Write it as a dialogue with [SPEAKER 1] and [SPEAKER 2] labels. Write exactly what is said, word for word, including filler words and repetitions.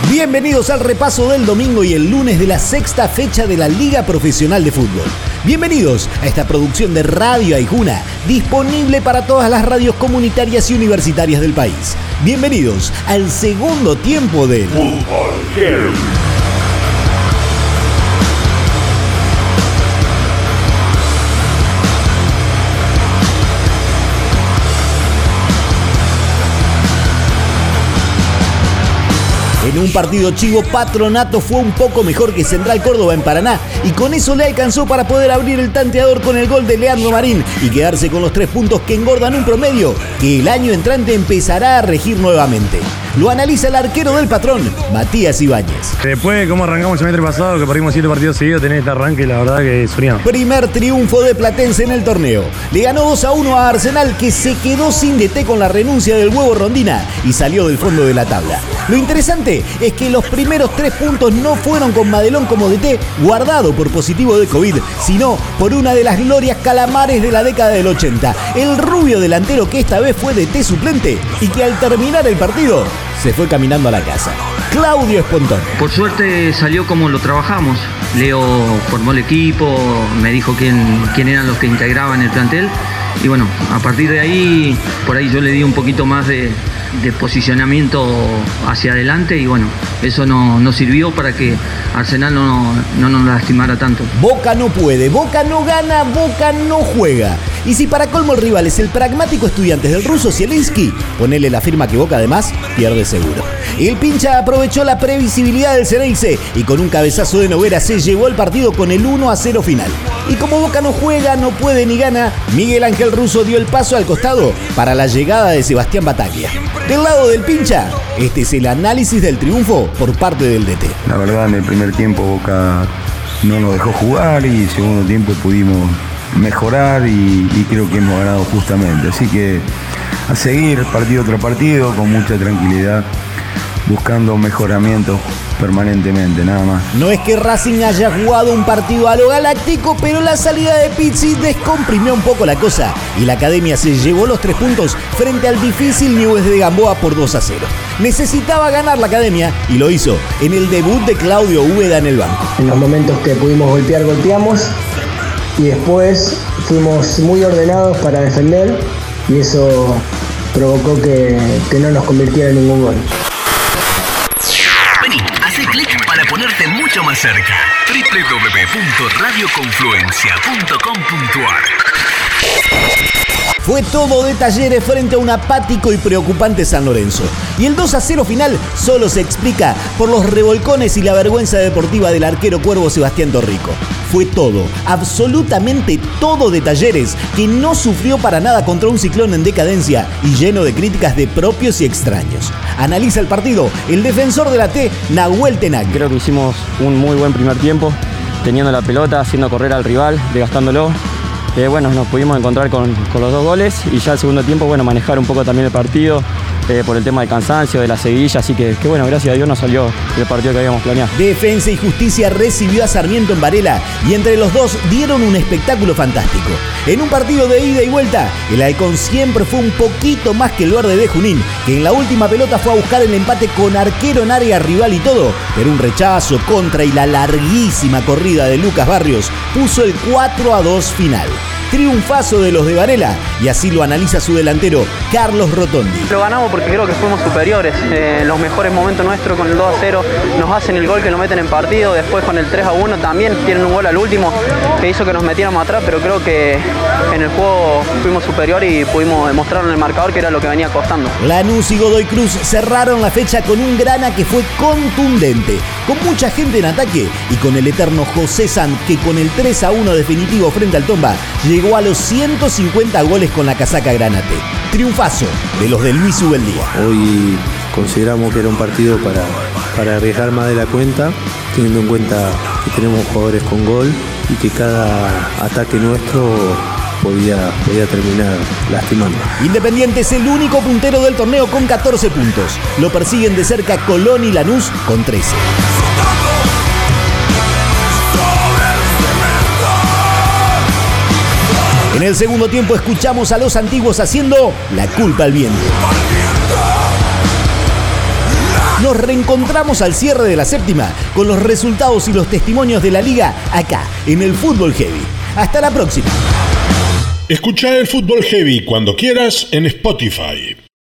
[SPEAKER 1] Bienvenidos al repaso del domingo y el lunes de la sexta fecha de la Liga Profesional de Fútbol. Bienvenidos a esta producción de Radio Aijuna, disponible para todas las radios comunitarias y universitarias del país. Bienvenidos al segundo tiempo del Fútbol Game. En un partido chivo, Patronato fue un poco mejor que Central Córdoba en Paraná y con eso le alcanzó para poder abrir el tanteador con el gol de Leandro Marín y quedarse con los tres puntos que engordan un promedio que el año entrante empezará a regir nuevamente. Lo analiza el arquero del Patrón, Matías Ibáñez.
[SPEAKER 2] Después de cómo arrancamos el semestre pasado, que perdimos siete partidos seguidos, tener este arranque, la verdad que soñamos.
[SPEAKER 1] Primer triunfo de Platense en el torneo. Le ganó dos a uno a Arsenal, que se quedó sin D T con la renuncia del Huevo Rondina y salió del fondo de la tabla. Lo interesante es que los primeros tres puntos no fueron con Madelón como D T, guardado por positivo de COVID, sino por una de las glorias calamares de la década del ochenta. El rubio delantero que esta vez fue D T suplente y que al terminar el partido se fue caminando a la casa. Claudio Espontón.
[SPEAKER 3] Por suerte salió como lo trabajamos. Leo formó el equipo, me dijo quién, quién eran los que integraban el plantel. Y bueno, a partir de ahí, por ahí yo le di un poquito más de, de posicionamiento hacia adelante y bueno, eso no, no sirvió para que Arsenal no, no nos lastimara tanto.
[SPEAKER 1] Boca no puede, Boca no gana, Boca no juega. Y si para colmo el rival es el pragmático Estudiantes del ruso Zielinski, ponele la firma que Boca además pierde seguro. El pincha aprovechó la previsibilidad del Ceneice y con un cabezazo de Noguera se llevó el partido con el uno a cero final. Y como Boca no juega, no puede ni gana, Miguel Ángel Russo dio el paso al costado para la llegada de Sebastián Bataglia. Del lado del pincha, este es el análisis del triunfo por parte del D T.
[SPEAKER 4] La verdad, en el primer tiempo Boca no nos dejó jugar y en el segundo tiempo pudimos mejorar y, y creo que hemos ganado justamente. Así que a seguir partido tras partido con mucha tranquilidad, buscando mejoramientos permanentemente, nada más.
[SPEAKER 1] No es que Racing haya jugado un partido a lo galáctico, pero la salida de Pizzi descomprimió un poco la cosa y la academia se llevó los tres puntos frente al difícil Newell's de Gamboa por dos a cero. Necesitaba ganar la academia y lo hizo en el debut de Claudio Úbeda en el banco.
[SPEAKER 5] En los momentos que pudimos golpear, golpeamos y después fuimos muy ordenados para defender y eso provocó que, que no nos convirtiera en ningún gol.
[SPEAKER 6] Vení, hacé clic para ponerte mucho más cerca. doble u doble u doble u punto radio confluencia punto com punto a r.
[SPEAKER 1] Fue todo de Talleres frente a un apático y preocupante San Lorenzo. Y el dos a cero final solo se explica por los revolcones y la vergüenza deportiva del arquero cuervo Sebastián Torrico. Fue todo, absolutamente todo de Talleres, que no sufrió para nada contra un Ciclón en decadencia y lleno de críticas de propios y extraños. Analiza el partido el defensor de la T, Nahuel Tenac.
[SPEAKER 7] Creo que hicimos un muy buen primer tiempo, teniendo la pelota, haciendo correr al rival, desgastándolo. Eh, bueno, nos pudimos encontrar con, con los dos goles y ya el segundo tiempo, bueno, manejar un poco también el partido eh, por el tema del cansancio, de la seguidilla, así que, que bueno, gracias a Dios nos salió el partido que habíamos planeado.
[SPEAKER 1] Defensa y Justicia recibió a Sarmiento en Varela y entre los dos dieron un espectáculo fantástico. En un partido de ida y vuelta, el Halcón siempre fue un poquito más que el Verde de Junín, que en la última pelota fue a buscar el empate con arquero en área rival y todo, pero un rechazo, contra y la larguísima corrida de Lucas Barrios puso el cuatro a dos final. Triunfazo de los de Varela y así lo analiza su delantero Carlos Rotondi.
[SPEAKER 8] Lo ganamos porque creo que fuimos superiores. Eh, en los mejores momentos nuestros con el dos a cero nos hacen el gol que lo meten en partido. Después con el tres a uno también tienen un gol al último que hizo que nos metiéramos atrás, pero creo que en el juego fuimos superiores y pudimos demostrar en el marcador que era lo que venía costando.
[SPEAKER 1] Lanús y Godoy Cruz cerraron la fecha con un grana que fue contundente, con mucha gente en ataque y con el eterno José San, que con el tres a uno definitivo frente al Tomba llegó a los ciento cincuenta goles con la casaca granate. Triunfazo de los de Luis Ubeldía.
[SPEAKER 9] Hoy consideramos que era un partido para, para arriesgar más de la cuenta, teniendo en cuenta que tenemos jugadores con gol y que cada ataque nuestro podía, podía terminar lastimando.
[SPEAKER 1] Independiente es el único puntero del torneo con catorce puntos. Lo persiguen de cerca Colón y Lanús con trece. En el segundo tiempo escuchamos a los antiguos haciendo La culpa al viento. Nos reencontramos al cierre de la séptima con los resultados y los testimonios de la liga acá, en el Fútbol Heavy. Hasta la próxima.
[SPEAKER 10] Escuchá el Fútbol Heavy cuando quieras en Spotify.